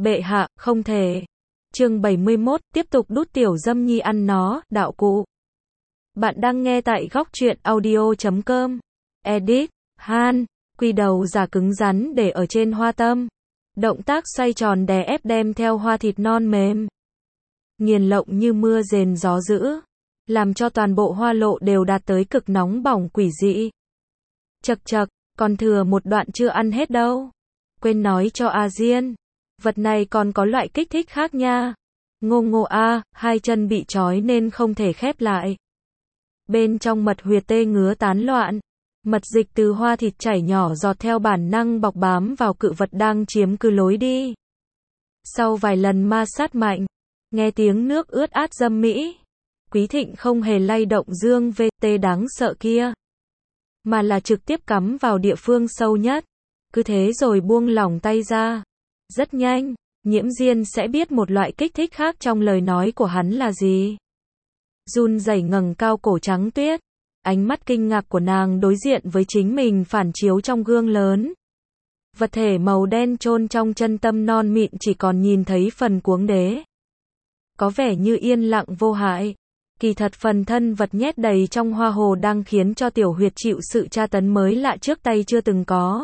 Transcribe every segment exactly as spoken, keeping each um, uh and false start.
Bệ hạ, không thể. Chương bảy mươi mốt, tiếp tục đút tiểu dâm nhi ăn nó, đạo cụ. Bạn đang nghe tại góc truyện audio chấm com. Edit, Han, quy đầu giả cứng rắn để ở trên hoa tâm. Động tác xoay tròn đè ép đem theo hoa thịt non mềm. Nghiền lộng như mưa rền gió dữ. Làm cho toàn bộ hoa lộ đều đạt tới cực nóng bỏng quỷ dị. Chậc chậc, còn thừa một đoạn chưa ăn hết đâu. Quên nói cho A Diên. Vật này còn có loại kích thích khác nha. Ngô ngô a, hai chân bị trói nên không thể khép lại. Bên trong mật huyệt tê ngứa tán loạn. Mật dịch từ hoa thịt chảy nhỏ giọt theo bản năng bọc bám vào cự vật đang chiếm cứ lối đi. Sau vài lần ma sát mạnh, nghe tiếng nước ướt át dâm mỹ, Quý Thịnh không hề lay động dương vê tê đáng sợ kia, mà là trực tiếp cắm vào địa phương sâu nhất. Cứ thế rồi buông lỏng tay ra. Rất nhanh, Nhiễm Diên sẽ biết một loại kích thích khác trong lời nói của hắn là gì. Run rẩy ngẩng cao cổ trắng tuyết. Ánh mắt kinh ngạc của nàng đối diện với chính mình phản chiếu trong gương lớn. Vật thể màu đen chôn trong chân tâm non mịn chỉ còn nhìn thấy phần cuống đế. Có vẻ như yên lặng vô hại. Kỳ thật phần thân vật nhét đầy trong hoa hồ đang khiến cho tiểu huyệt chịu sự tra tấn mới lạ trước tay chưa từng có.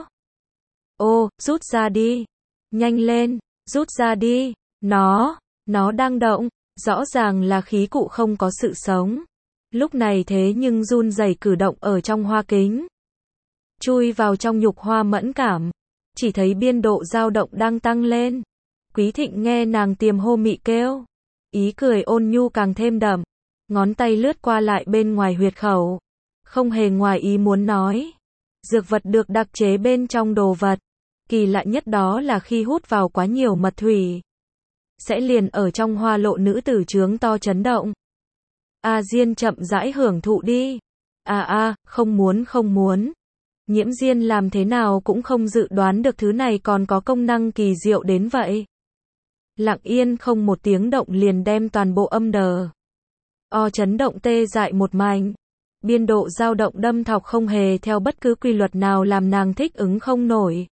Ô, rút ra đi. Nhanh lên, rút ra đi. Nó, nó đang động. Rõ ràng là khí cụ không có sự sống. Lúc này thế nhưng run rẩy cử động ở trong hoa kính. Chui vào trong nhục hoa mẫn cảm. Chỉ thấy biên độ dao động đang tăng lên. Quý Thịnh nghe nàng tiềm hô mị kêu. Ý cười ôn nhu càng thêm đậm. Ngón tay lướt qua lại bên ngoài huyệt khẩu. Không hề ngoài ý muốn nói. Dược vật được đặc chế bên trong đồ vật. Kỳ lạ nhất đó là khi hút vào quá nhiều mật thủy, sẽ liền ở trong hoa lộ nữ tử trướng to chấn động. A Diên chậm rãi hưởng thụ đi. À a, không muốn không muốn. Nhiễm Diên làm thế nào cũng không dự đoán được thứ này còn có công năng kỳ diệu đến vậy. Lặng yên không một tiếng động liền đem toàn bộ âm đờ. O chấn động tê dại một mảnh. Biên độ dao động đâm thọc không hề theo bất cứ quy luật nào làm nàng thích ứng không nổi.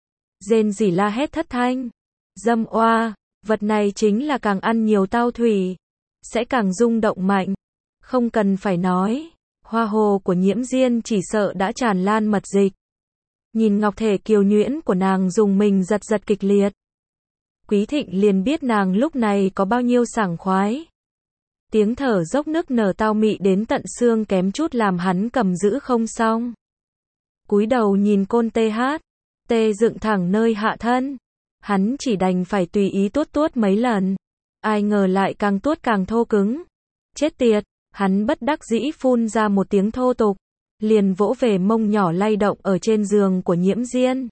Rên rỉ la hét thất thanh. Dâm oa, vật này chính là càng ăn nhiều tao thủy, sẽ càng rung động mạnh. Không cần phải nói, hoa hồ của Nhiễm Diên chỉ sợ đã tràn lan mật dịch. Nhìn ngọc thể kiều nhuyễn của nàng dùng mình giật giật kịch liệt. Quý Thịnh liền biết nàng lúc này có bao nhiêu sảng khoái. Tiếng thở dốc nức nở tao mị đến tận xương kém chút làm hắn cầm giữ không xong. Cúi đầu nhìn côn tê hát, tê dựng thẳng nơi hạ thân. Hắn chỉ đành phải tùy ý tuốt tuốt mấy lần. Ai ngờ lại càng tuốt càng thô cứng. Chết tiệt, hắn bất đắc dĩ phun ra một tiếng thô tục. Liền vỗ về mông nhỏ lay động ở trên giường của Nhiễm Diên.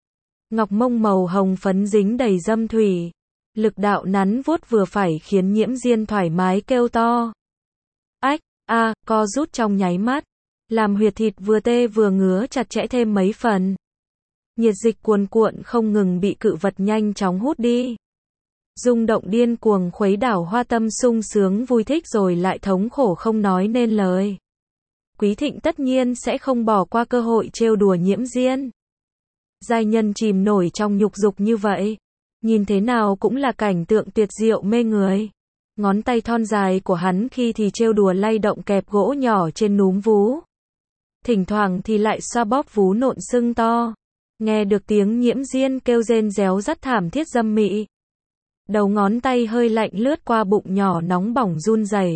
Ngọc mông màu hồng phấn dính đầy dâm thủy. Lực đạo nắn vuốt vừa phải khiến Nhiễm Diên thoải mái kêu to. Ách, a, co rút trong nháy mắt. Làm huyệt thịt vừa tê vừa ngứa chặt chẽ thêm mấy phần. Nhiệt dịch cuồn cuộn không ngừng bị cự vật nhanh chóng hút đi. Rung động điên cuồng khuấy đảo hoa tâm sung sướng vui thích rồi lại thống khổ không nói nên lời. Quý Thịnh tất nhiên sẽ không bỏ qua cơ hội trêu đùa Nhiễm Diên. Giai nhân chìm nổi trong nhục dục như vậy. Nhìn thế nào cũng là cảnh tượng tuyệt diệu mê người. Ngón tay thon dài của hắn khi thì trêu đùa lay động kẹp gỗ nhỏ trên núm vú. Thỉnh thoảng thì lại xoa bóp vú nộn sưng to. Nghe được tiếng Nhiễm Diên kêu rên réo rắt thảm thiết dâm mị. Đầu ngón tay hơi lạnh lướt qua bụng nhỏ nóng bỏng run rẩy.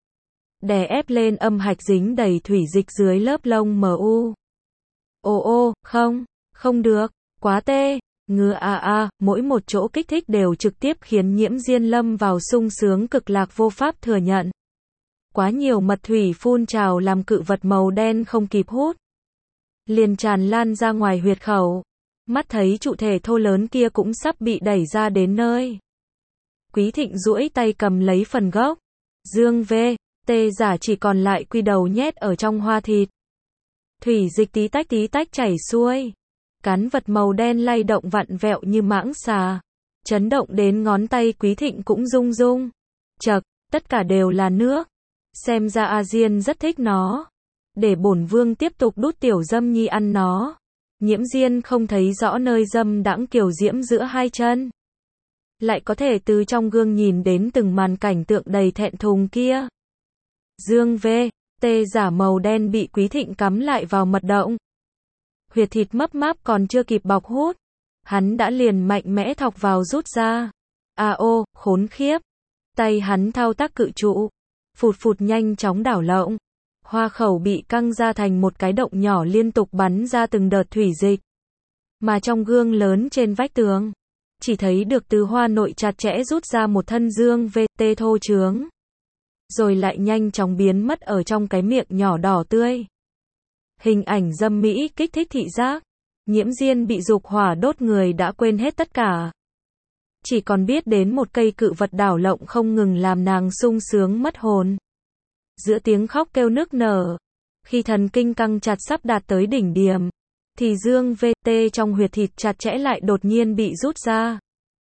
Đè ép lên âm hạch dính đầy thủy dịch dưới lớp lông mờ u. Ô ô, không, không được, quá tê, ngứa a a, mỗi một chỗ kích thích đều trực tiếp khiến Nhiễm Diên lâm vào sung sướng cực lạc vô pháp thừa nhận. Quá nhiều mật thủy phun trào làm cự vật màu đen không kịp hút. Liền tràn lan ra ngoài huyệt khẩu. Mắt thấy trụ thể thô lớn kia cũng sắp bị đẩy ra đến nơi. Quý Thịnh duỗi tay cầm lấy phần gốc. Dương vê, tê giả chỉ còn lại quy đầu nhét ở trong hoa thịt. Thủy dịch tí tách tí tách chảy xuôi. Cán vật màu đen lay động vặn vẹo như mãng xà. Chấn động đến ngón tay Quý Thịnh cũng rung rung. Chậc, tất cả đều là nước. Xem ra A Diên rất thích nó. Để bổn vương tiếp tục đút tiểu dâm nhi ăn nó. Nhiễm Diên không thấy rõ nơi dâm đãng kiều diễm giữa hai chân. lại có thể từ trong gương nhìn đến từng màn cảnh tượng đầy thẹn thùng kia. Dương V. T giả màu đen bị Quý Thịnh cắm lại vào mật động. Huyệt thịt mấp máp còn chưa kịp bọc hút, hắn đã liền mạnh mẽ thọc vào rút ra. A ô, khốn khiếp. Tay hắn thao tác cự trụ, phụt phụt nhanh chóng đảo lộn. Hoa khẩu bị căng ra thành một cái động nhỏ liên tục bắn ra từng đợt thủy dịch. Mà trong gương lớn trên vách tường, chỉ thấy được từ hoa nội chặt chẽ rút ra một thân Dương V T thô trướng. Rồi lại nhanh chóng biến mất ở trong cái miệng nhỏ đỏ tươi. Hình ảnh dâm mỹ kích thích thị giác. Nhiễm Diên bị dục hỏa đốt người đã quên hết tất cả. Chỉ còn biết đến một cây cự vật đảo lộn không ngừng làm nàng sung sướng mất hồn. Giữa tiếng khóc kêu nức nở, khi thần kinh căng chặt sắp đạt tới đỉnh điểm, thì Dương V T trong huyệt thịt chặt chẽ lại đột nhiên bị rút ra.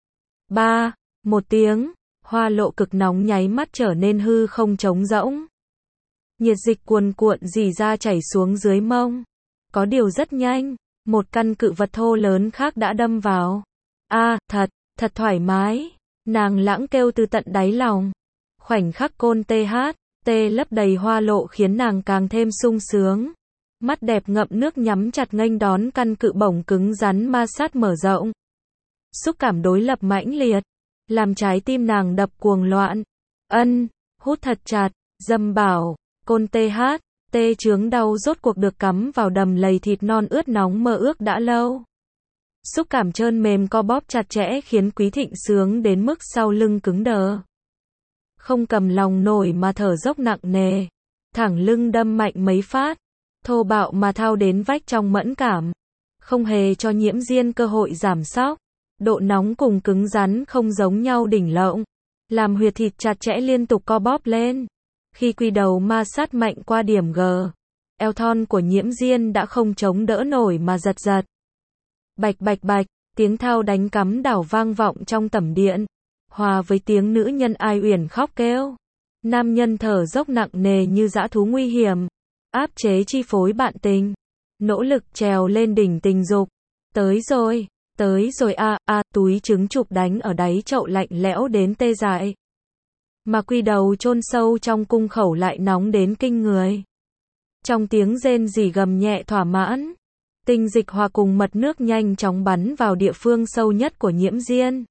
Ba, một tiếng, hoa lộ cực nóng nháy mắt trở nên hư không trống rỗng. Nhiệt dịch cuồn cuộn rỉ ra chảy xuống dưới mông. Có điều rất nhanh, một căn cự vật thô lớn khác đã đâm vào. A, à, thật, thật thoải mái. Nàng lãng kêu từ tận đáy lòng. Khoảnh khắc côn tê hát, tê lấp đầy hoa lộ khiến nàng càng thêm sung sướng. Mắt đẹp ngậm nước nhắm chặt nghênh đón căn cự bổng cứng rắn ma sát mở rộng. Xúc cảm đối lập mãnh liệt, làm trái tim nàng đập cuồng loạn. Ân, hút thật chặt, dâm bảo, côn tê hát, tê chướng đau rốt cuộc được cắm vào đầm lầy thịt non ướt nóng mơ ước đã lâu. Xúc cảm trơn mềm co bóp chặt chẽ khiến Quý Thịnh sướng đến mức sau lưng cứng đờ. Không cầm lòng nổi mà thở dốc nặng nề. Thẳng lưng đâm mạnh mấy phát. Thô bạo mà thao đến vách trong mẫn cảm. Không hề cho Nhiễm Diên cơ hội giảm sóc. Độ nóng cùng cứng rắn không giống nhau đỉnh lộng. Làm huyệt thịt chặt chẽ liên tục co bóp lên. Khi quy đầu ma sát mạnh qua điểm G, eo thon của Nhiễm Diên đã không chống đỡ nổi mà giật giật. Bạch bạch bạch, tiếng thao đánh cắm đảo vang vọng trong tẩm điện, hòa với tiếng nữ nhân ai uyển khóc kêu. Nam nhân thở dốc nặng nề như dã thú nguy hiểm, áp chế chi phối bạn tình, nỗ lực trèo lên đỉnh tình dục. Tới rồi, tới rồi a a, túi trứng chụp đánh ở đáy chậu lạnh lẽo đến tê dại. Mà quy đầu chôn sâu trong cung khẩu lại nóng đến kinh người. Trong tiếng rên rỉ gầm nhẹ thỏa mãn, tinh dịch hòa cùng mật nước nhanh chóng bắn vào địa phương sâu nhất của Nhiễm Diên.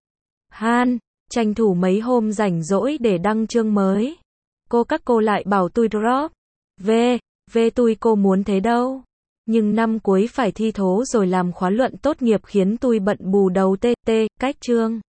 Han, tranh thủ mấy hôm rảnh rỗi để đăng chương mới. Cô các cô lại bảo tôi drop. V, V tôi cô muốn thế đâu. Nhưng năm cuối phải thi thố rồi làm khóa luận tốt nghiệp khiến tôi bận bù đầu tê tê, cách chương.